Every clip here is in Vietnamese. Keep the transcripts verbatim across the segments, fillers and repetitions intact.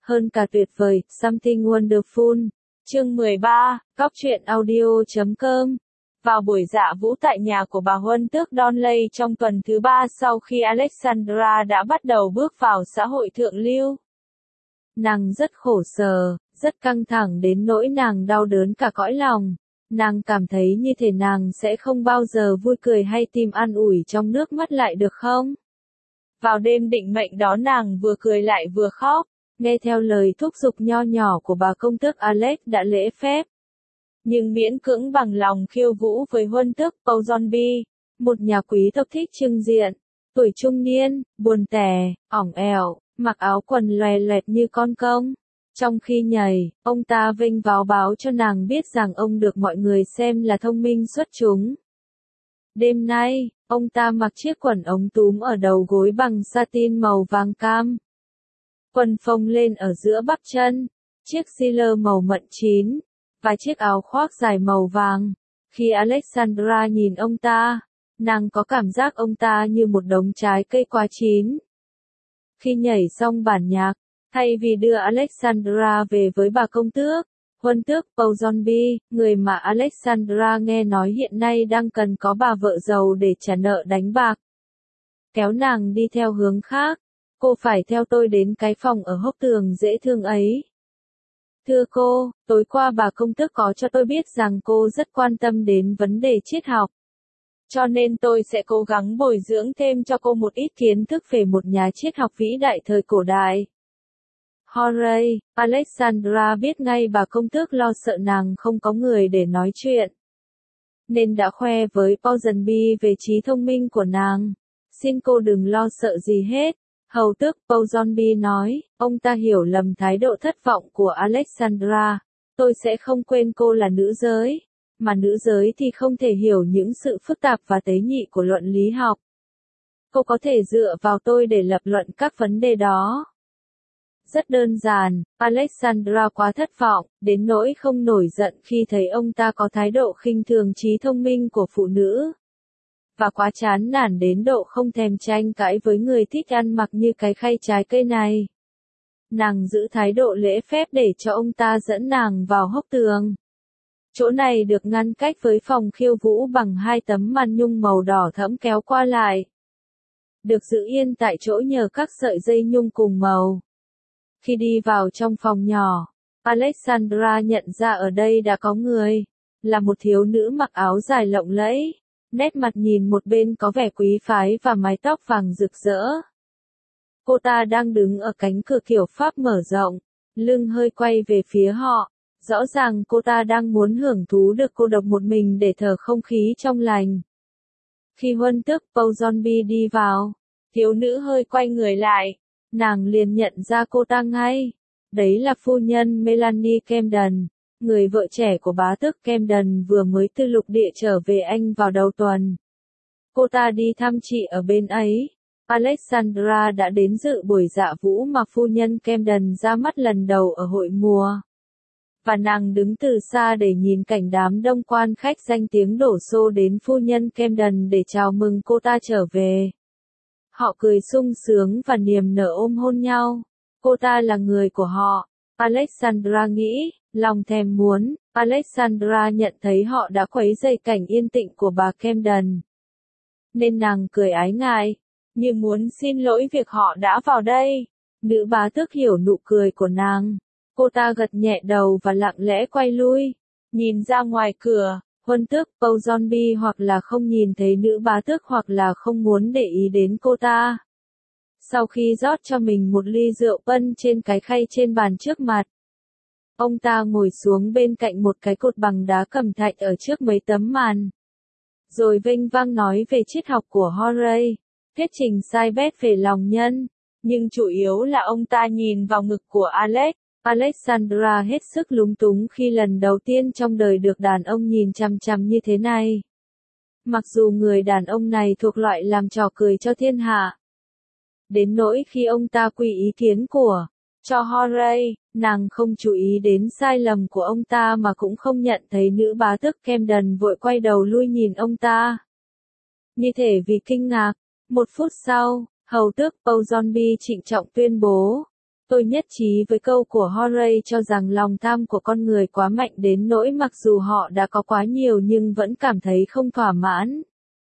hơn cả tuyệt vời, something wonderful. Chương mười ba, Cóc truyện audio chấm com. Vào buổi dạ vũ tại nhà của bà Huân Tước Donnelly trong tuần thứ ba sau khi Alexandra đã bắt đầu bước vào xã hội thượng lưu. Nàng rất khổ sở, rất căng thẳng đến nỗi nàng đau đớn cả cõi lòng. Nàng cảm thấy như thể nàng sẽ không bao giờ vui cười hay tìm an ủi trong nước mắt lại được không? Vào đêm định mệnh đó nàng vừa cười lại vừa khóc, nghe theo lời thúc giục nho nhỏ của bà công tước Alex đã lễ phép. Nhưng miễn cưỡng bằng lòng khiêu vũ với Huân tước Ponsonby, một nhà quý tộc thích trưng diện, tuổi trung niên, buồn tẻ, ỏng ẻo, mặc áo quần loè loẹt như con công. Trong khi nhảy, ông ta vênh váo báo cho nàng biết rằng ông được mọi người xem là thông minh xuất chúng. Đêm nay, ông ta mặc chiếc quần ống túm ở đầu gối bằng satin màu vàng cam. Quần phồng lên ở giữa bắp chân, chiếc sealer màu mận chín, và chiếc áo khoác dài màu vàng. Khi Alexandra nhìn ông ta, nàng có cảm giác ông ta như một đống trái cây quá chín. Khi nhảy xong bản nhạc, thay vì đưa Alexandra về với bà công tước, Huân tước Ponsonby, người mà Alexandra nghe nói hiện nay đang cần có bà vợ giàu để trả nợ đánh bạc, kéo nàng đi theo hướng khác. Cô phải theo tôi đến cái phòng ở hốc tường dễ thương ấy. Thưa cô, tối qua bà công tước có cho tôi biết rằng cô rất quan tâm đến vấn đề triết học. Cho nên tôi sẽ cố gắng bồi dưỡng thêm cho cô một ít kiến thức về một nhà triết học vĩ đại thời cổ đại. Hooray, Alexandra biết ngay bà công tước lo sợ nàng không có người để nói chuyện, nên đã khoe với Ponsonby về trí thông minh của nàng. Xin cô đừng lo sợ gì hết, hầu tước Ponsonby nói, ông ta hiểu lầm thái độ thất vọng của Alexandra. Tôi sẽ không quên cô là nữ giới, mà nữ giới thì không thể hiểu những sự phức tạp và tế nhị của luận lý học. Cô có thể dựa vào tôi để lập luận các vấn đề đó. Rất đơn giản, Alexandra quá thất vọng, đến nỗi không nổi giận khi thấy ông ta có thái độ khinh thường trí thông minh của phụ nữ. Và quá chán nản đến độ không thèm tranh cãi với người thích ăn mặc như cái khay trái cây này. Nàng giữ thái độ lễ phép để cho ông ta dẫn nàng vào hốc tường. Chỗ này được ngăn cách với phòng khiêu vũ bằng hai tấm màn nhung màu đỏ thẫm kéo qua lại. Được giữ yên tại chỗ nhờ các sợi dây nhung cùng màu. Khi đi vào trong phòng nhỏ, Alexandra nhận ra ở đây đã có người, là một thiếu nữ mặc áo dài lộng lẫy, nét mặt nhìn một bên có vẻ quý phái và mái tóc vàng rực rỡ. Cô ta đang đứng ở cánh cửa kiểu Pháp mở rộng, lưng hơi quay về phía họ, rõ ràng cô ta đang muốn hưởng thú được cô độc một mình để thở không khí trong lành. Khi Huân tước Ponsonby đi vào, thiếu nữ hơi quay người lại. Nàng liền nhận ra cô ta ngay. Đấy là phu nhân Melanie Camden, người vợ trẻ của bá tước Camden vừa mới từ lục địa trở về Anh vào đầu tuần. Cô ta đi thăm chị ở bên ấy. Alexandra đã đến dự buổi dạ vũ mà phu nhân Camden ra mắt lần đầu ở hội mùa. Và nàng đứng từ xa để nhìn cảnh đám đông quan khách danh tiếng đổ xô đến phu nhân Camden để chào mừng cô ta trở về. Họ cười sung sướng và niềm nở ôm hôn nhau. Cô ta là người của họ. Alexandra nghĩ, lòng thèm muốn. Alexandra nhận thấy họ đã khuấy rầy cảnh yên tĩnh của bà Camden. Nên nàng cười ái ngại, như muốn xin lỗi việc họ đã vào đây. Nữ bá tước hiểu nụ cười của nàng. Cô ta gật nhẹ đầu và lặng lẽ quay lui. Nhìn ra ngoài cửa. Huân tước Ponsonby hoặc là không nhìn thấy nữ bá tước hoặc là không muốn để ý đến cô ta. Sau khi rót cho mình một ly rượu bân trên cái khay trên bàn trước mặt, ông ta ngồi xuống bên cạnh một cái cột bằng đá cẩm thạch ở trước mấy tấm màn. Rồi vênh vang nói về triết học của Horay, thuyết trình sai bét về lòng nhân, nhưng chủ yếu là ông ta nhìn vào ngực của Alex. Alexandra hết sức lúng túng khi lần đầu tiên trong đời được đàn ông nhìn chằm chằm như thế này. Mặc dù người đàn ông này thuộc loại làm trò cười cho thiên hạ. Đến nỗi khi ông ta quy ý kiến của, cho Horay, nàng không chú ý đến sai lầm của ông ta mà cũng không nhận thấy nữ bá tước Camden vội quay đầu lui nhìn ông ta. Như thể vì kinh ngạc, một phút sau, hầu tước Ponsonby trịnh trọng tuyên bố. Tôi nhất trí với câu của Horace cho rằng lòng tham của con người quá mạnh đến nỗi mặc dù họ đã có quá nhiều nhưng vẫn cảm thấy không thỏa mãn.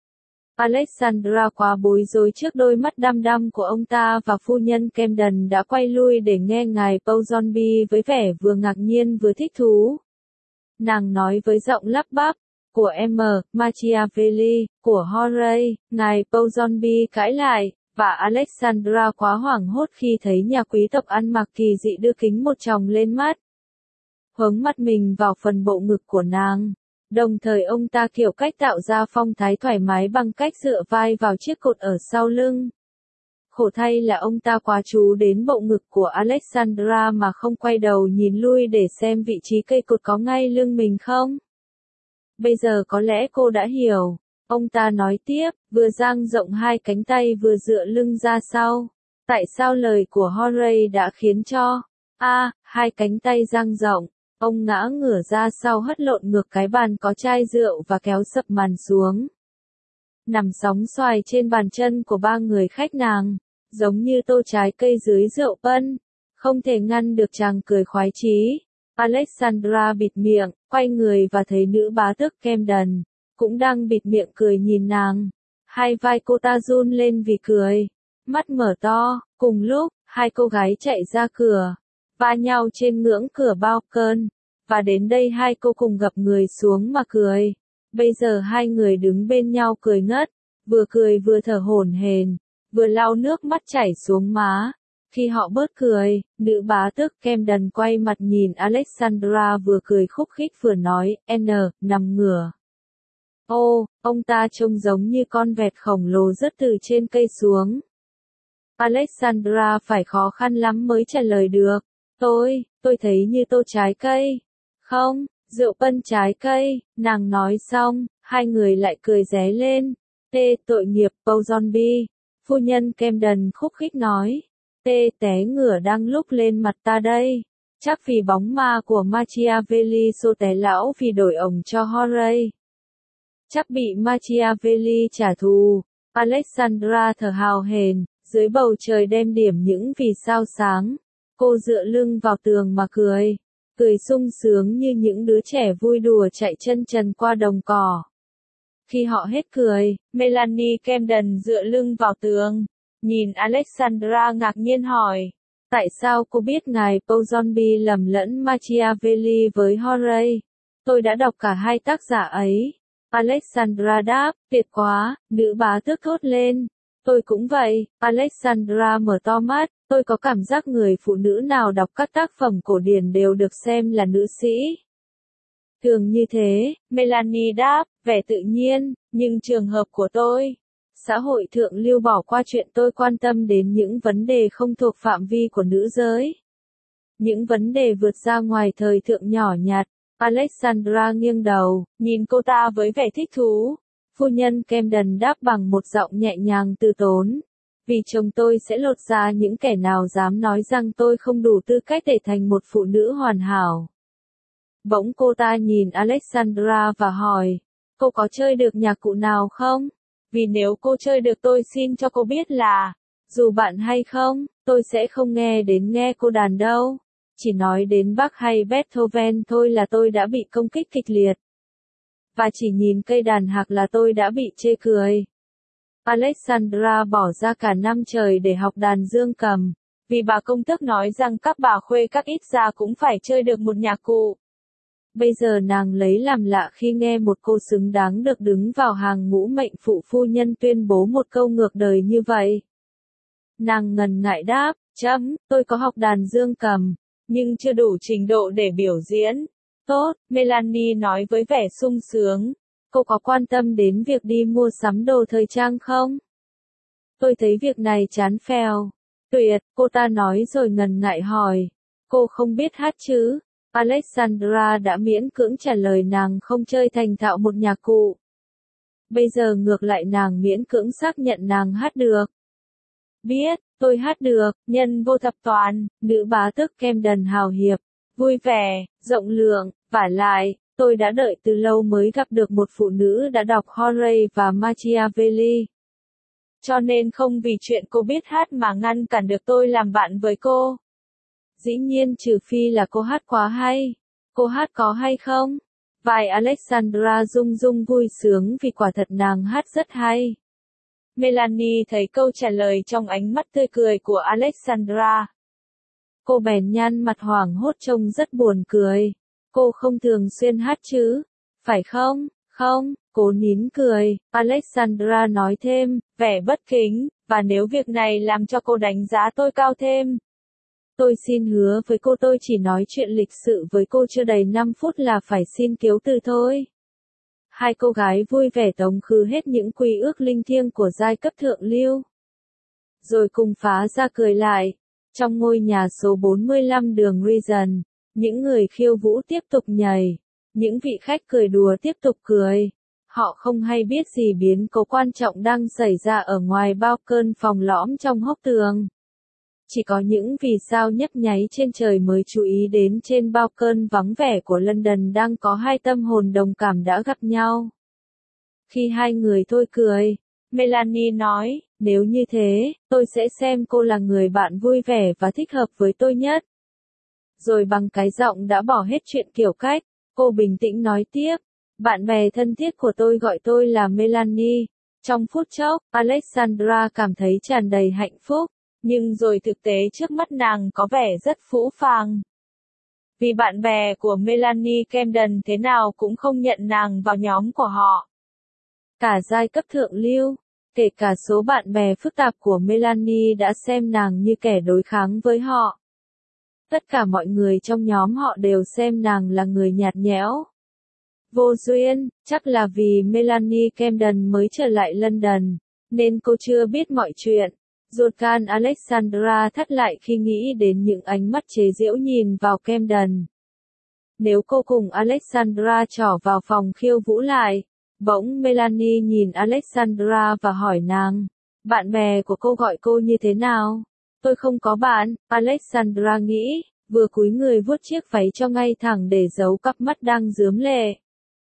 Alexandra quá bối rối trước đôi mắt đăm đăm của ông ta và phu nhân Camden đã quay lui để nghe ngài Ponsonby với vẻ vừa ngạc nhiên vừa thích thú. Nàng nói với giọng lắp bắp, của em, Machiavelli, của Horace, ngài Ponsonby cãi lại, và Alexandra quá hoảng hốt khi thấy nhà quý tộc ăn mặc kỳ dị đưa kính một tròng lên mắt. Hướng mắt mình vào phần bộ ngực của nàng. Đồng thời ông ta kiểu cách tạo ra phong thái thoải mái bằng cách dựa vai vào chiếc cột ở sau lưng. Khổ thay là ông ta quá chú đến bộ ngực của Alexandra mà không quay đầu nhìn lui để xem vị trí cây cột có ngay lưng mình không. Bây giờ có lẽ cô đã hiểu. Ông ta nói tiếp, vừa dang rộng hai cánh tay vừa dựa lưng ra sau. Tại sao lời của Horace đã khiến cho, a, à, hai cánh tay dang rộng, ông ngã ngửa ra sau hất lộn ngược cái bàn có chai rượu và kéo sập màn xuống. Nằm sóng xoài trên bàn chân của ba người khách nàng, giống như tô trái cây dưới rượu pân, không thể ngăn được chàng cười khoái chí. Alexandra bịt miệng, quay người và thấy nữ bá tước Camden cũng đang bịt miệng cười nhìn nàng. Hai vai cô ta run lên vì cười, mắt mở to. Cùng lúc, hai cô gái chạy ra cửa, va nhau trên ngưỡng cửa balcony, và đến đây hai cô cùng gập người xuống mà cười. Bây giờ hai người đứng bên nhau cười ngất, vừa cười vừa thở hổn hển, vừa lau nước mắt chảy xuống má. Khi họ bớt cười, nữ bá tước Camden quay mặt nhìn Alexandra vừa cười khúc khích vừa nói, N, nằm ngửa. Ô, ông ta trông giống như con vẹt khổng lồ rớt từ trên cây xuống. Alexandra phải khó khăn lắm mới trả lời được. Tôi, tôi thấy như tô trái cây. Không, rượu pân trái cây, nàng nói xong, hai người lại cười ré lên. Tê, tội nghiệp, Ponsonby. Phu nhân Camden khúc khích nói. Tê, té ngửa đang lúc lên mặt ta đây. Chắc vì bóng ma của Machiavelli xô té lão vì đổi ổng cho Horace. Chắc bị Machiavelli trả thù. Alexandra thở hào hển, dưới bầu trời đêm điểm những vì sao sáng. Cô dựa lưng vào tường mà cười. Cười sung sướng như những đứa trẻ vui đùa chạy chân trần qua đồng cỏ. Khi họ hết cười, Melanie Camden dựa lưng vào tường. Nhìn Alexandra ngạc nhiên hỏi. Tại sao cô biết ngài Ponsonby lầm lẫn Machiavelli với Horace? Tôi đã đọc cả hai tác giả ấy. Alexandra đáp, tuyệt quá, nữ bá tước thốt lên. Tôi cũng vậy, Alexandra mở to mắt, tôi có cảm giác người phụ nữ nào đọc các tác phẩm cổ điển đều được xem là nữ sĩ. Thường như thế, Melanie đáp, vẻ tự nhiên, nhưng trường hợp của tôi, xã hội thượng lưu bỏ qua chuyện tôi quan tâm đến những vấn đề không thuộc phạm vi của nữ giới. Những vấn đề vượt ra ngoài thời thượng nhỏ nhặt. Alexandra nghiêng đầu, nhìn cô ta với vẻ thích thú. Phu nhân Camden đáp bằng một giọng nhẹ nhàng từ tốn. Vì chồng tôi sẽ lột ra những kẻ nào dám nói rằng tôi không đủ tư cách để thành một phụ nữ hoàn hảo. Bỗng cô ta nhìn Alexandra và hỏi, cô có chơi được nhạc cụ nào không? Vì nếu cô chơi được tôi xin cho cô biết là, dù bạn hay không, tôi sẽ không nghe đến nghe cô đàn đâu. Chỉ nói đến Bach hay Beethoven thôi là tôi đã bị công kích kịch liệt. Và chỉ nhìn cây đàn hạc là tôi đã bị chê cười. Alexandra bỏ ra cả năm trời để học đàn dương cầm, vì bà công tước nói rằng các bà khuê các ít ra cũng phải chơi được một nhạc cụ. Bây giờ nàng lấy làm lạ khi nghe một cô xứng đáng được đứng vào hàng ngũ mệnh phụ phu nhân tuyên bố một câu ngược đời như vậy. Nàng ngần ngại đáp, chấm, tôi có học đàn dương cầm, nhưng chưa đủ trình độ để biểu diễn. Tốt, Melanie nói với vẻ sung sướng. Cô có quan tâm đến việc đi mua sắm đồ thời trang không? Tôi thấy việc này chán phèo. Tuyệt, cô ta nói rồi ngần ngại hỏi. Cô không biết hát chứ? Alexandra đã miễn cưỡng trả lời nàng không chơi thành thạo một nhạc cụ. Bây giờ ngược lại nàng miễn cưỡng xác nhận nàng hát được. Biết, tôi hát được, nhân vô thập toàn, nữ bá tước Camden hào hiệp, vui vẻ, rộng lượng, vả lại, tôi đã đợi từ lâu mới gặp được một phụ nữ đã đọc Horace và Machiavelli. Cho nên không vì chuyện cô biết hát mà ngăn cản được tôi làm bạn với cô. Dĩ nhiên trừ phi là cô hát quá hay. Cô hát có hay không? Vai Alexandra rung rung vui sướng vì quả thật nàng hát rất hay. Melanie thấy câu trả lời trong ánh mắt tươi cười của Alexandra. Cô bèn nhăn mặt hoảng hốt trông rất buồn cười. Cô không thường xuyên hát chứ? Phải không? Không, cô nín cười. Alexandra nói thêm, vẻ bất kính, và nếu việc này làm cho cô đánh giá tôi cao thêm. Tôi xin hứa với cô tôi chỉ nói chuyện lịch sự với cô chưa đầy năm phút là phải xin kiếu từ thôi. Hai cô gái vui vẻ tống khứ hết những quy ước linh thiêng của giai cấp thượng lưu. Rồi cùng phá ra cười lại. Trong ngôi nhà số bốn mươi lăm đường Regent, những người khiêu vũ tiếp tục nhảy. Những vị khách cười đùa tiếp tục cười. Họ không hay biết gì biến cố quan trọng đang xảy ra ở ngoài bao cơn phòng lõm trong hốc tường. Chỉ có những vì sao nhấp nháy trên trời mới chú ý đến trên bao cơn vắng vẻ của London đang có hai tâm hồn đồng cảm đã gặp nhau. Khi hai người thôi cười, Melanie nói, nếu như thế, tôi sẽ xem cô là người bạn vui vẻ và thích hợp với tôi nhất. Rồi bằng cái giọng đã bỏ hết chuyện kiểu cách, cô bình tĩnh nói tiếp, bạn bè thân thiết của tôi gọi tôi là Melanie. Trong phút chốc, Alexandra cảm thấy tràn đầy hạnh phúc. Nhưng rồi thực tế trước mắt nàng có vẻ rất phũ phàng. Vì bạn bè của Melanie Camden thế nào cũng không nhận nàng vào nhóm của họ. Cả giai cấp thượng lưu, kể cả số bạn bè phức tạp của Melanie đã xem nàng như kẻ đối kháng với họ. Tất cả mọi người trong nhóm họ đều xem nàng là người nhạt nhẽo. Vô duyên, chắc là vì Melanie Camden mới trở lại London, nên cô chưa biết mọi chuyện. Ruột gan Alexandra thắt lại khi nghĩ đến những ánh mắt chế giễu nhìn vào Camden. Nếu cô cùng Alexandra trỏ vào phòng khiêu vũ lại, bỗng Melanie nhìn Alexandra và hỏi nàng, bạn bè của cô gọi cô như thế nào? Tôi không có bạn, Alexandra nghĩ, vừa cúi người vuốt chiếc váy cho ngay thẳng để giấu cặp mắt đang rướm lệ.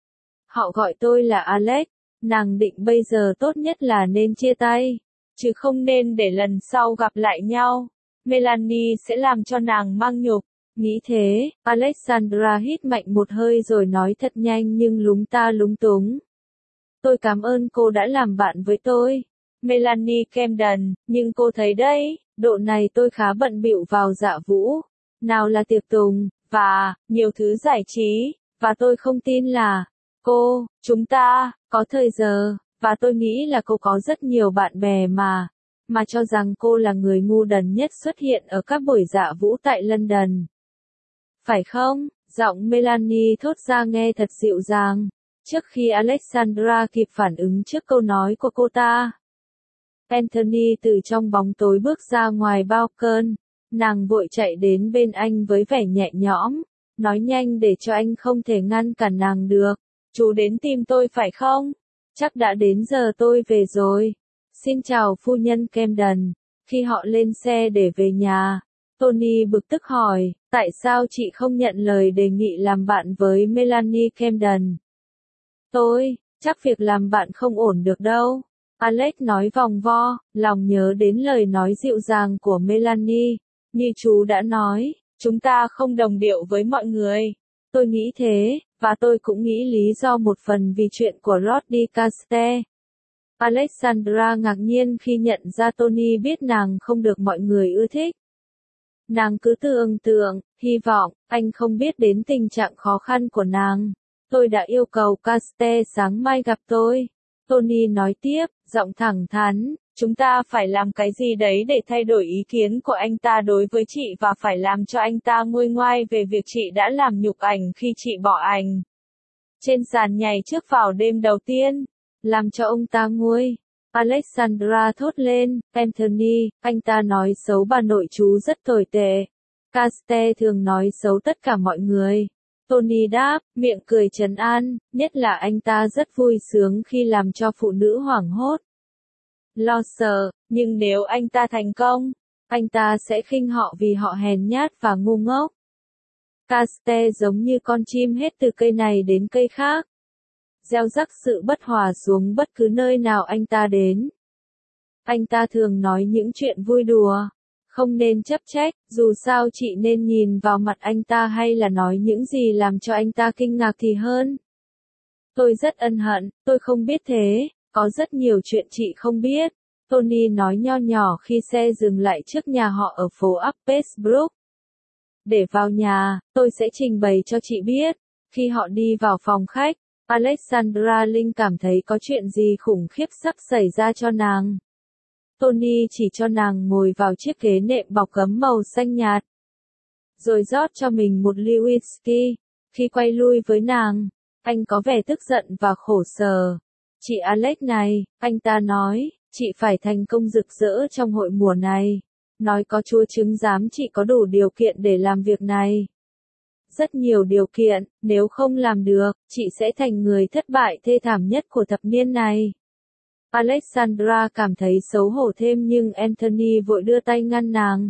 Họ gọi tôi là Alex, nàng định bây giờ tốt nhất là nên chia tay. Chứ không nên để lần sau gặp lại nhau. Melanie sẽ làm cho nàng mang nhục. Nghĩ thế, Alexandra hít mạnh một hơi rồi nói thật nhanh nhưng lúng ta lúng túng. Tôi cảm ơn cô đã làm bạn với tôi. Melanie Camden, nhưng cô thấy đấy, độ này tôi khá bận bịu vào dạ vũ. Nào là tiệc tùng, và, nhiều thứ giải trí, và tôi không tin là, cô, chúng ta, có thời giờ. Và tôi nghĩ là cô có rất nhiều bạn bè mà, mà cho rằng cô là người ngu đần nhất xuất hiện ở các buổi dạ vũ tại London. Phải không? Giọng Melanie thốt ra nghe thật dịu dàng, trước khi Alexandra kịp phản ứng trước câu nói của cô ta. Anthony từ trong bóng tối bước ra ngoài bao cơn, nàng vội chạy đến bên anh với vẻ nhẹ nhõm, nói nhanh để cho anh không thể ngăn cản nàng được. Chú đến tìm tôi phải không? Chắc đã đến giờ tôi về rồi. Xin chào phu nhân Camden. Khi họ lên xe để về nhà, Tony bực tức hỏi, tại sao chị không nhận lời đề nghị làm bạn với Melanie Camden? Tôi, chắc việc làm bạn không ổn được đâu. Alex nói vòng vo, lòng nhớ đến lời nói dịu dàng của Melanie. Như chú đã nói, chúng ta không đồng điệu với mọi người. Tôi nghĩ thế, và tôi cũng nghĩ lý do một phần vì chuyện của Roddy Caste. Alexandra ngạc nhiên khi nhận ra Tony biết nàng không được mọi người ưa thích. Nàng cứ tưởng tượng, hy vọng, anh không biết đến tình trạng khó khăn của nàng. Tôi đã yêu cầu Caste sáng mai gặp tôi. Tony nói tiếp, giọng thẳng thắn, chúng ta phải làm cái gì đấy để thay đổi ý kiến của anh ta đối với chị và phải làm cho anh ta nguôi ngoai về việc chị đã làm nhục ảnh khi chị bỏ ảnh trên sàn nhảy trước vào đêm đầu tiên. Làm cho ông ta nguôi. Alexandra thốt lên, Anthony, anh ta nói xấu bà nội chú rất tồi tệ. Caste thường nói xấu tất cả mọi người. Tony đáp, miệng cười trấn an, nhất là anh ta rất vui sướng khi làm cho phụ nữ hoảng hốt. Lo sợ, nhưng nếu anh ta thành công, anh ta sẽ khinh họ vì họ hèn nhát và ngu ngốc. Caste giống như con chim hết từ cây này đến cây khác. Gieo rắc sự bất hòa xuống bất cứ nơi nào anh ta đến. Anh ta thường nói những chuyện vui đùa, Không nên chấp trách, dù sao chị nên nhìn vào mặt anh ta hay là nói những gì làm cho anh ta kinh ngạc thì hơn. Tôi rất ân hận, tôi không biết thế, có rất nhiều chuyện chị không biết. Tony nói nho nhỏ khi xe dừng lại trước nhà họ ở phố Upestbrook. Để vào nhà, tôi sẽ trình bày cho chị biết. Khi họ đi vào phòng khách, Alexandra Linh cảm thấy có chuyện gì khủng khiếp sắp xảy ra cho nàng. Tony chỉ cho nàng ngồi vào chiếc ghế nệm bọc gấm màu xanh nhạt. Rồi rót cho mình một ly whisky. Khi quay lui với nàng, anh có vẻ tức giận và khổ sở. Chị Alex này, anh ta nói, chị phải thành công rực rỡ trong hội mùa này. Nói có chúa chứng giám chị có đủ điều kiện để làm việc này. Rất nhiều điều kiện, nếu không làm được, chị sẽ thành người thất bại thê thảm nhất của thập niên này. Alexandra cảm thấy xấu hổ thêm nhưng Anthony vội đưa tay ngăn nàng.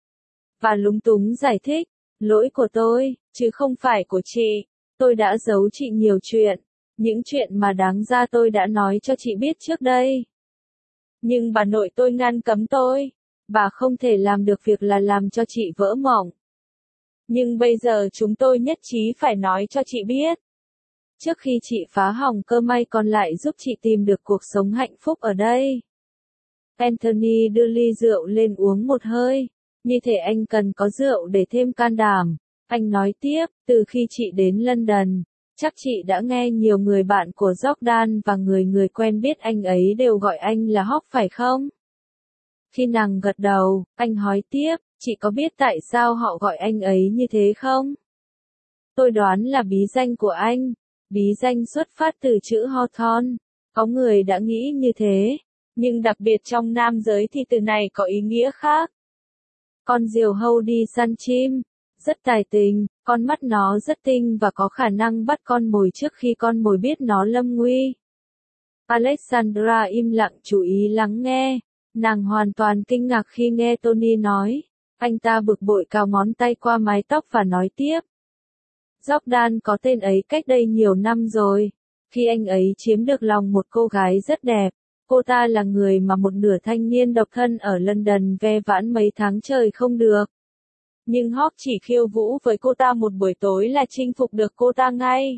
Và lúng túng giải thích, lỗi của tôi, chứ không phải của chị. Tôi đã giấu chị nhiều chuyện, những chuyện mà đáng ra tôi đã nói cho chị biết trước đây. Nhưng bà nội tôi ngăn cấm tôi, bà không thể làm được việc là làm cho chị vỡ mộng. Nhưng bây giờ chúng tôi nhất trí phải nói cho chị biết. Trước khi chị phá hỏng cơ may còn lại giúp chị tìm được cuộc sống hạnh phúc ở đây. Anthony đưa ly rượu lên uống một hơi, như thể anh cần có rượu để thêm can đảm. Anh nói tiếp, từ khi chị đến London, chắc chị đã nghe nhiều người bạn của Jordan và người người quen biết anh ấy đều gọi anh là Hawk phải không? Khi nàng gật đầu, anh hỏi tiếp, chị có biết tại sao họ gọi anh ấy như thế không? Tôi đoán là bí danh của anh. Bí danh xuất phát từ chữ Hawthorne. Có người đã nghĩ như thế, nhưng đặc biệt trong nam giới thì từ này có ý nghĩa khác. Con diều hâu đi săn chim, rất tài tình, con mắt nó rất tinh và có khả năng bắt con mồi trước khi con mồi biết nó lâm nguy. Alexandra im lặng chú ý lắng nghe, nàng hoàn toàn kinh ngạc khi nghe Tony nói. Anh ta bực bội cào ngón tay qua mái tóc và nói tiếp. Jordan có tên ấy cách đây nhiều năm rồi, khi anh ấy chiếm được lòng một cô gái rất đẹp. Cô ta là người mà một nửa thanh niên độc thân ở London ve vãn mấy tháng trời không được. Nhưng Hawk chỉ khiêu vũ với cô ta một buổi tối là chinh phục được cô ta ngay.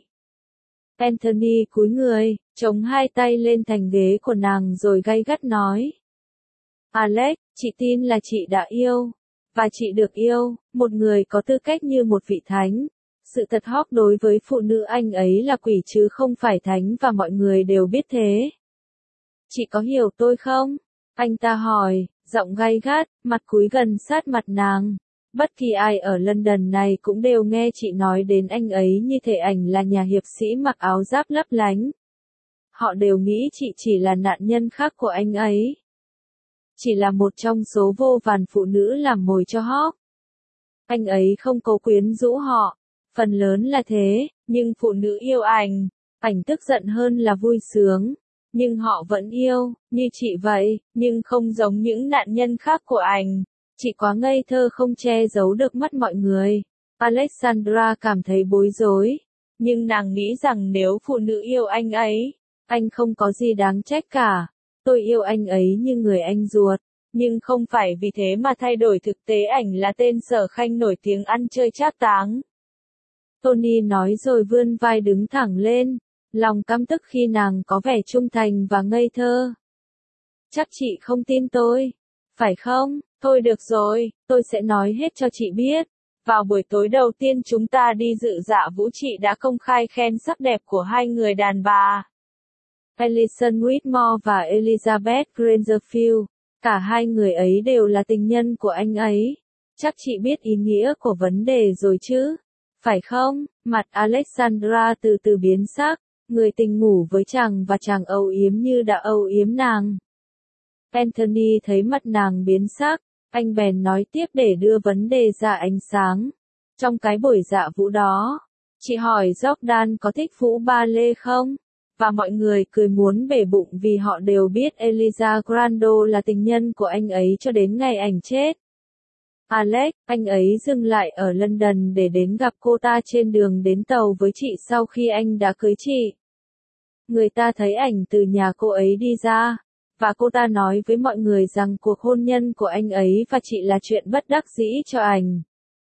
Anthony cúi người, chống hai tay lên thành ghế của nàng rồi gay gắt nói. Alex, chị tin là chị đã yêu, và chị được yêu, một người có tư cách như một vị thánh. Sự thật Hawk đối với phụ nữ anh ấy là quỷ chứ không phải thánh và mọi người đều biết thế. Chị có hiểu tôi không? Anh ta hỏi, giọng gay gắt, mặt cúi gần sát mặt nàng. Bất kỳ ai ở London này cũng đều nghe chị nói đến anh ấy như thể ảnh là nhà hiệp sĩ mặc áo giáp lấp lánh. Họ đều nghĩ chị chỉ là nạn nhân khác của anh ấy. Chỉ là một trong số vô vàn phụ nữ làm mồi cho Hawk. Anh ấy không cố quyến rũ họ. Phần lớn là thế, nhưng phụ nữ yêu ảnh, ảnh tức giận hơn là vui sướng. Nhưng họ vẫn yêu, như chị vậy, nhưng không giống những nạn nhân khác của ảnh. Chị quá ngây thơ không che giấu được mắt mọi người. Alexandra cảm thấy bối rối. Nhưng nàng nghĩ rằng nếu phụ nữ yêu anh ấy, anh không có gì đáng trách cả. Tôi yêu anh ấy như người anh ruột. Nhưng không phải vì thế mà thay đổi thực tế ảnh là tên Sở Khanh nổi tiếng ăn chơi trác táng. Tony nói rồi vươn vai đứng thẳng lên, lòng căm tức khi nàng có vẻ trung thành và ngây thơ. Chắc chị không tin tôi, phải không? Thôi được rồi, tôi sẽ nói hết cho chị biết. Vào buổi tối đầu tiên chúng ta đi dự dạ vũ chị đã công khai khen sắc đẹp của hai người đàn bà. Alison Whitmore và Elizabeth Grangerfield, cả hai người ấy đều là tình nhân của anh ấy. Chắc chị biết ý nghĩa của vấn đề rồi chứ? Phải không? Mặt Alexandra từ từ biến sắc, người tình ngủ với chàng và chàng âu yếm như đã âu yếm nàng. Anthony thấy mặt nàng biến sắc, anh bèn nói tiếp để đưa vấn đề ra ánh sáng. Trong cái buổi dạ vũ đó, chị hỏi Jordan có thích vũ ba lê không? Và mọi người cười muốn bể bụng vì họ đều biết Eliza Grando là tình nhân của anh ấy cho đến ngày ảnh chết. Alex, anh ấy dừng lại ở London để đến gặp cô ta trên đường đến tàu với chị sau khi anh đã cưới chị. Người ta thấy ảnh từ nhà cô ấy đi ra, và cô ta nói với mọi người rằng cuộc hôn nhân của anh ấy và chị là chuyện bất đắc dĩ cho anh.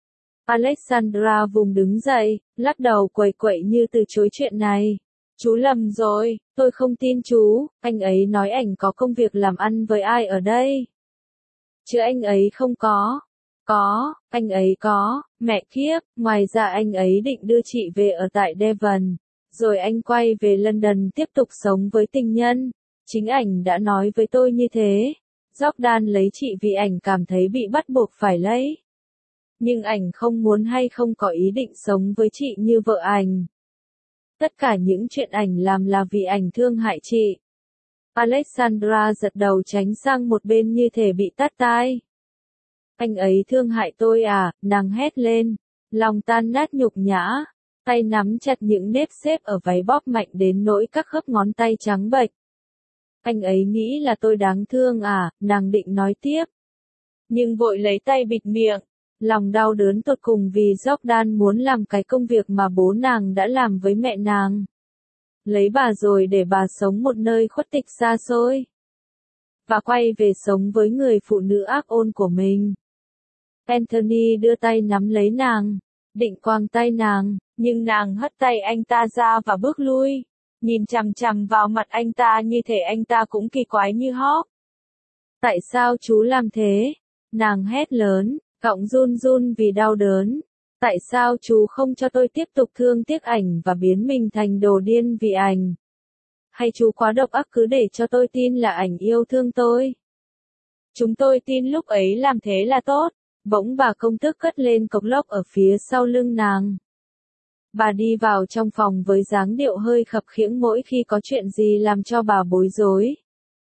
Alexandra vùng đứng dậy, lắc đầu quẩy quậy như từ chối chuyện này. Chú lầm rồi, tôi không tin chú, anh ấy nói ảnh có công việc làm ăn với ai ở đây. Chứ anh ấy không có. Có, anh ấy có, mẹ kiếp, ngoài ra anh ấy định đưa chị về ở tại Devon, rồi anh quay về London tiếp tục sống với tình nhân. Chính ảnh đã nói với tôi như thế. Jordan lấy chị vì ảnh cảm thấy bị bắt buộc phải lấy. Nhưng ảnh không muốn hay không có ý định sống với chị như vợ ảnh. Tất cả những chuyện ảnh làm là vì ảnh thương hại chị. Alexandra giật đầu tránh sang một bên như thể bị tát tai. Anh ấy thương hại tôi à, nàng hét lên, lòng tan nát nhục nhã, tay nắm chặt những nếp xếp ở váy bóp mạnh đến nỗi các khớp ngón tay trắng bệch. Anh ấy nghĩ là tôi đáng thương à, nàng định nói tiếp. Nhưng vội lấy tay bịt miệng, lòng đau đớn tột cùng vì Jordan muốn làm cái công việc mà bố nàng đã làm với mẹ nàng. Lấy bà rồi để bà sống một nơi khuất tịch xa xôi. Và quay về sống với người phụ nữ ác ôn của mình. Anthony đưa tay nắm lấy nàng, định quàng tay nàng, nhưng nàng hất tay anh ta ra và bước lui, nhìn chằm chằm vào mặt anh ta như thể anh ta cũng kỳ quái như Hawk. Tại sao chú làm thế? Nàng hét lớn, giọng run run vì đau đớn. Tại sao chú không cho tôi tiếp tục thương tiếc ảnh và biến mình thành đồ điên vì ảnh? Hay chú quá độc ác cứ để cho tôi tin là ảnh yêu thương tôi? Chúng tôi tin lúc ấy làm thế là tốt. Bỗng bà công tước cất lên cộc lốc ở phía sau lưng nàng. Bà đi vào trong phòng với dáng điệu hơi khập khiễng mỗi khi có chuyện gì làm cho bà bối rối.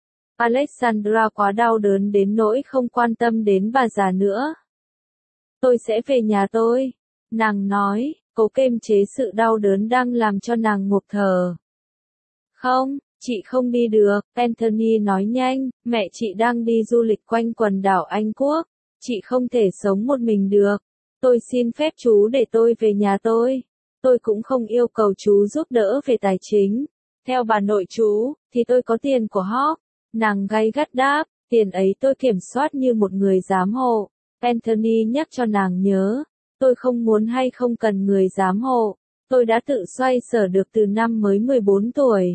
Alexandra quá đau đớn đến nỗi không quan tâm đến bà già nữa. Tôi sẽ về nhà tôi, nàng nói, cố kiềm chế sự đau đớn đang làm cho nàng ngộp thở. Không, chị không đi được, Anthony nói nhanh, mẹ chị đang đi du lịch quanh quần đảo Anh Quốc. Chị không thể sống một mình được. Tôi xin phép chú để tôi về nhà tôi. Tôi cũng không yêu cầu chú giúp đỡ về tài chính. Theo bà nội chú, thì tôi có tiền của Hawk. Nàng gay gắt đáp, tiền ấy tôi kiểm soát như một người giám hộ. Anthony nhắc cho nàng nhớ, tôi không muốn hay không cần người giám hộ. Tôi đã tự xoay sở được từ năm mới mười bốn tuổi.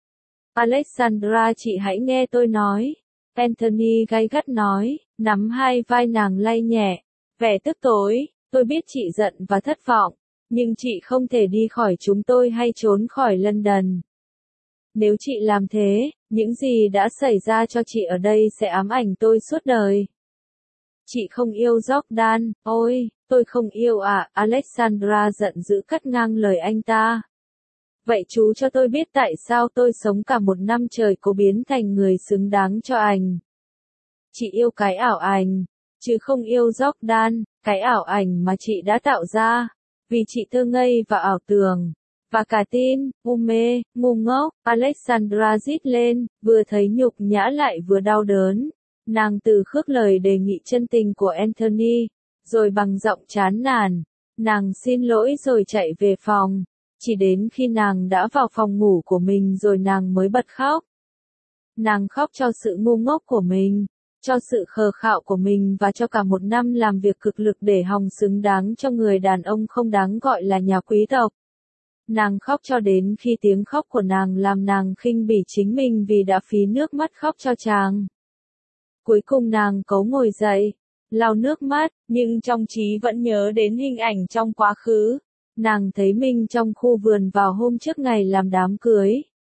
Alexandra, chị hãy nghe tôi nói. Anthony gay gắt nói, nắm hai vai nàng lay nhẹ, vẻ tức tối, tôi biết chị giận và thất vọng, nhưng chị không thể đi khỏi chúng tôi hay trốn khỏi London. Nếu chị làm thế, những gì đã xảy ra cho chị ở đây sẽ ám ảnh tôi suốt đời. Chị không yêu Jordan, ôi, tôi không yêu à, Alexandra giận dữ cắt ngang lời anh ta. Vậy chú cho tôi biết tại sao tôi sống cả một năm trời cố biến thành người xứng đáng cho anh. Chị yêu cái ảo ảnh, chứ không yêu Jordan, cái ảo ảnh mà chị đã tạo ra. Vì chị thơ ngây và ảo tưởng. Và cả tin, u mê, ngu ngốc, Alexandra rít lên, vừa thấy nhục nhã lại vừa đau đớn. Nàng từ khước lời đề nghị chân tình của Anthony, rồi bằng giọng chán nản, nàng xin lỗi rồi chạy về phòng. Chỉ đến khi nàng đã vào phòng ngủ của mình rồi nàng mới bật khóc. Nàng khóc cho sự ngu ngốc của mình, cho sự khờ khạo của mình và cho cả một năm làm việc cực lực để hòng xứng đáng cho người đàn ông không đáng gọi là nhà quý tộc. Nàng khóc cho đến khi tiếng khóc của nàng làm nàng khinh bỉ chính mình vì đã phí nước mắt khóc cho chàng. Cuối cùng nàng cố ngồi dậy, lau nước mắt, nhưng trong trí vẫn nhớ đến hình ảnh trong quá khứ. Nàng thấy mình trong khu vườn vào hôm trước ngày làm đám cưới.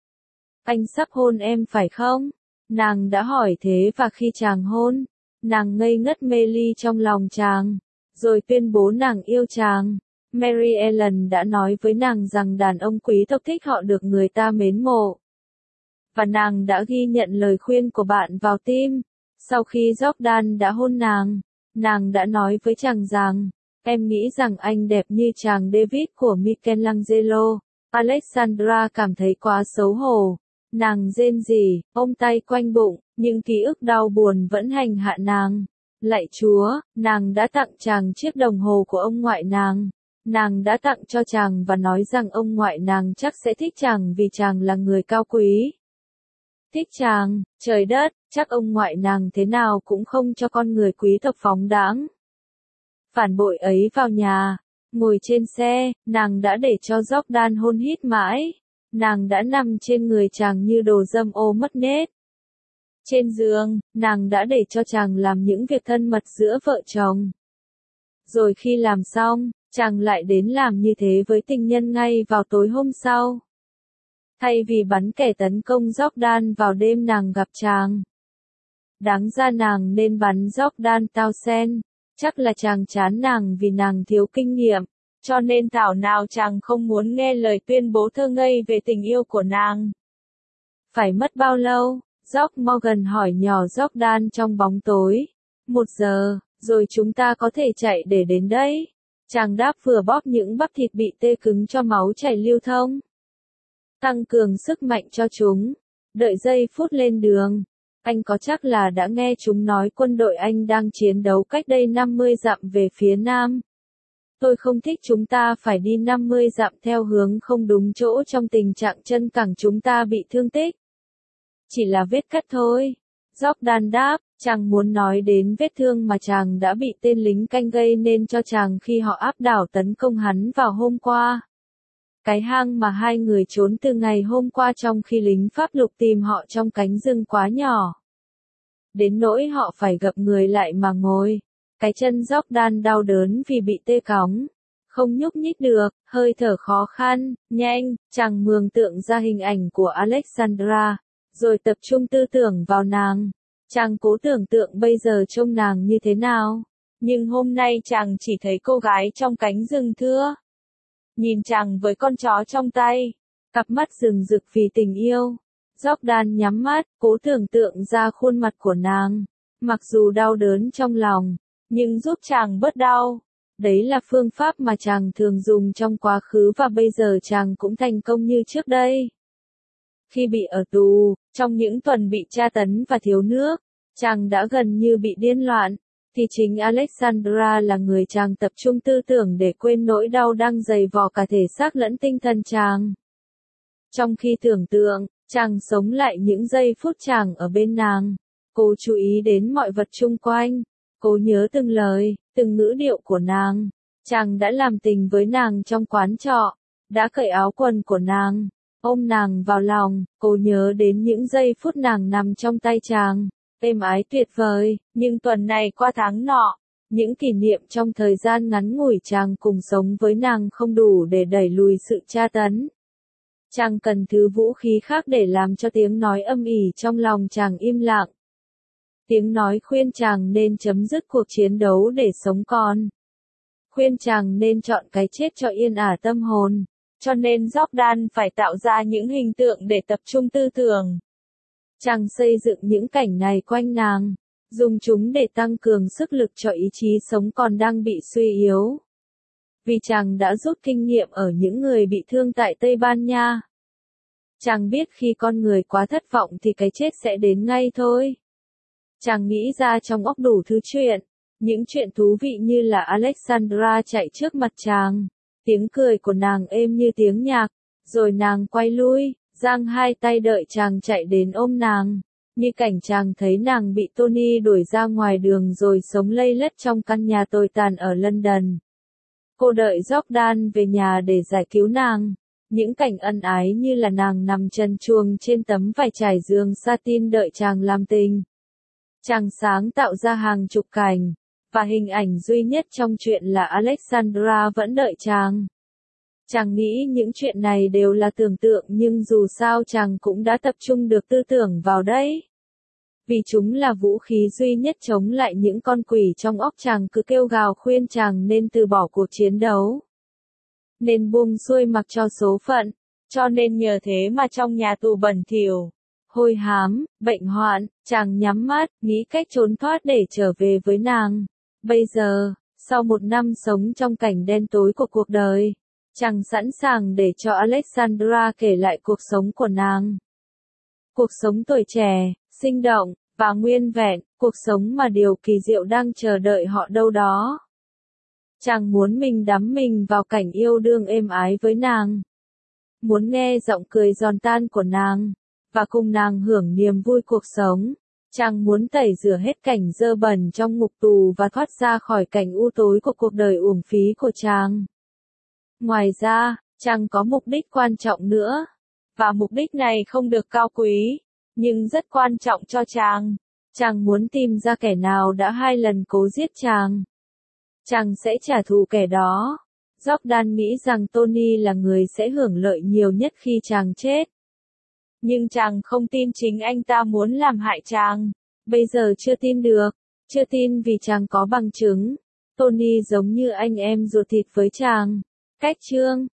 Anh sắp hôn em phải không? Nàng đã hỏi thế và khi chàng hôn, nàng ngây ngất mê ly trong lòng chàng, rồi tuyên bố nàng yêu chàng. Mary Ellen đã nói với nàng rằng đàn ông quý tộc thích họ được người ta mến mộ. Và nàng đã ghi nhận lời khuyên của bạn vào tim. Sau khi Jordan đã hôn nàng, nàng đã nói với chàng rằng, em nghĩ rằng anh đẹp như chàng David của Michelangelo. Alexandra cảm thấy quá xấu hổ. Nàng rên rỉ, ôm tay quanh bụng, nhưng ký ức đau buồn vẫn hành hạ nàng. Lạy Chúa, nàng đã tặng chàng chiếc đồng hồ của ông ngoại nàng. Nàng đã tặng cho chàng và nói rằng ông ngoại nàng chắc sẽ thích chàng vì chàng là người cao quý. Thích chàng, trời đất, chắc ông ngoại nàng thế nào cũng không cho con người quý tộc phóng đãng. Phản bội ấy vào nhà, ngồi trên xe, nàng đã để cho Jordan hôn hít mãi. Nàng đã nằm trên người chàng như đồ dâm ô mất nết. Trên giường, nàng đã để cho chàng làm những việc thân mật giữa vợ chồng. Rồi khi làm xong, chàng lại đến làm như thế với tình nhân ngay vào tối hôm sau. Thay vì bắn kẻ tấn công Jordan vào đêm nàng gặp chàng. Đáng ra nàng nên bắn Jordan Townsend, chắc là chàng chán nàng vì nàng thiếu kinh nghiệm, cho nên thảo nào chàng không muốn nghe lời tuyên bố thơ ngây về tình yêu của nàng. Phải mất bao lâu? George Morgan hỏi nhỏ Jordan trong bóng tối. Một giờ, rồi chúng ta có thể chạy để đến đấy. Chàng đáp vừa bóp những bắp thịt bị tê cứng cho máu chảy lưu thông. Tăng cường sức mạnh cho chúng. Đợi giây phút lên đường. Anh có chắc là đã nghe chúng nói quân đội Anh đang chiến đấu cách đây năm mươi dặm về phía nam. Tôi không thích chúng ta phải đi năm mươi dặm theo hướng không đúng chỗ trong tình trạng chân cẳng chúng ta bị thương tích. Chỉ là vết cắt thôi. Jordan đáp, chàng muốn nói đến vết thương mà chàng đã bị tên lính canh gây nên cho chàng khi họ áp đảo tấn công hắn vào hôm qua. Cái hang mà hai người trốn từ ngày hôm qua trong khi lính Pháp lục tìm họ trong cánh rừng quá nhỏ. Đến nỗi họ phải gập người lại mà ngồi. Cái chân Jordan đau đớn vì bị tê cóng. Không nhúc nhích được, hơi thở khó khăn, nhanh, chàng mường tượng ra hình ảnh của Alexandra. Rồi tập trung tư tưởng vào nàng. Chàng cố tưởng tượng bây giờ trông nàng như thế nào. Nhưng hôm nay chàng chỉ thấy cô gái trong cánh rừng thưa. Nhìn chàng với con chó trong tay. Cặp mắt rừng rực vì tình yêu. Jordan nhắm mắt, cố tưởng tượng ra khuôn mặt của nàng. Mặc dù đau đớn trong lòng, nhưng giúp chàng bớt đau. Đấy là phương pháp mà chàng thường dùng trong quá khứ và bây giờ chàng cũng thành công như trước đây. Khi bị ở tù, trong những tuần bị tra tấn và thiếu nước, chàng đã gần như bị điên loạn, thì chính Alexandra là người chàng tập trung tư tưởng để quên nỗi đau đang dày vò cả thể xác lẫn tinh thần chàng. Trong khi tưởng tượng, chàng sống lại những giây phút chàng ở bên nàng, cố chú ý đến mọi vật chung quanh, cố nhớ từng lời, từng ngữ điệu của nàng. Chàng đã làm tình với nàng trong quán trọ, đã cởi áo quần của nàng. Ôm nàng vào lòng, cô nhớ đến những giây phút nàng nằm trong tay chàng, êm ái tuyệt vời, nhưng tuần này qua tháng nọ, những kỷ niệm trong thời gian ngắn ngủi chàng cùng sống với nàng không đủ để đẩy lùi sự tra tấn. Chàng cần thứ vũ khí khác để làm cho tiếng nói âm ỉ trong lòng chàng im lặng. Tiếng nói khuyên chàng nên chấm dứt cuộc chiến đấu để sống còn. Khuyên chàng nên chọn cái chết cho yên ả tâm hồn. Cho nên Jordan phải tạo ra những hình tượng để tập trung tư tưởng. Chàng xây dựng những cảnh này quanh nàng, dùng chúng để tăng cường sức lực cho ý chí sống còn đang bị suy yếu. Vì chàng đã rút kinh nghiệm ở những người bị thương tại Tây Ban Nha. Chàng biết khi con người quá thất vọng thì cái chết sẽ đến ngay thôi. Chàng nghĩ ra trong óc đủ thứ chuyện, những chuyện thú vị như là Alexandra chạy trước mặt chàng. Tiếng cười của nàng êm như tiếng nhạc, rồi nàng quay lui, giang hai tay đợi chàng chạy đến ôm nàng, như cảnh chàng thấy nàng bị Tony đuổi ra ngoài đường rồi sống lây lất trong căn nhà tồi tàn ở London. Cô đợi Jordan về nhà để giải cứu nàng, những cảnh ân ái như là nàng nằm trần truồng trên tấm vải trải giường satin đợi chàng làm tình. Chàng sáng tạo ra hàng chục cảnh. Và hình ảnh duy nhất trong chuyện là Alexandra vẫn đợi chàng. Chàng nghĩ những chuyện này đều là tưởng tượng nhưng dù sao chàng cũng đã tập trung được tư tưởng vào đấy. Vì chúng là vũ khí duy nhất chống lại những con quỷ trong óc chàng cứ kêu gào khuyên chàng nên từ bỏ cuộc chiến đấu. Nên buông xuôi mặc cho số phận, cho nên nhờ thế mà trong nhà tù bẩn thỉu, hôi hám, bệnh hoạn, chàng nhắm mắt, nghĩ cách trốn thoát để trở về với nàng. Bây giờ, sau một năm sống trong cảnh đen tối của cuộc đời, chàng sẵn sàng để cho Alexandra kể lại cuộc sống của nàng. Cuộc sống tuổi trẻ, sinh động, và nguyên vẹn, cuộc sống mà điều kỳ diệu đang chờ đợi họ đâu đó. Chàng muốn mình đắm mình vào cảnh yêu đương êm ái với nàng. Muốn nghe giọng cười giòn tan của nàng, và cùng nàng hưởng niềm vui cuộc sống. Chàng muốn tẩy rửa hết cảnh dơ bẩn trong ngục tù và thoát ra khỏi cảnh u tối của cuộc đời uổng phí của chàng. Ngoài ra, chàng có mục đích quan trọng nữa. Và mục đích này không được cao quý, nhưng rất quan trọng cho chàng. Chàng muốn tìm ra kẻ nào đã hai lần cố giết chàng. Chàng sẽ trả thù kẻ đó. Jordan nghĩ rằng Tony là người sẽ hưởng lợi nhiều nhất khi chàng chết. Nhưng chàng không tin chính anh ta muốn làm hại chàng. Bây giờ chưa tin được. Chưa tin vì chàng có bằng chứng. Tony giống như anh em ruột thịt với chàng. Cách chương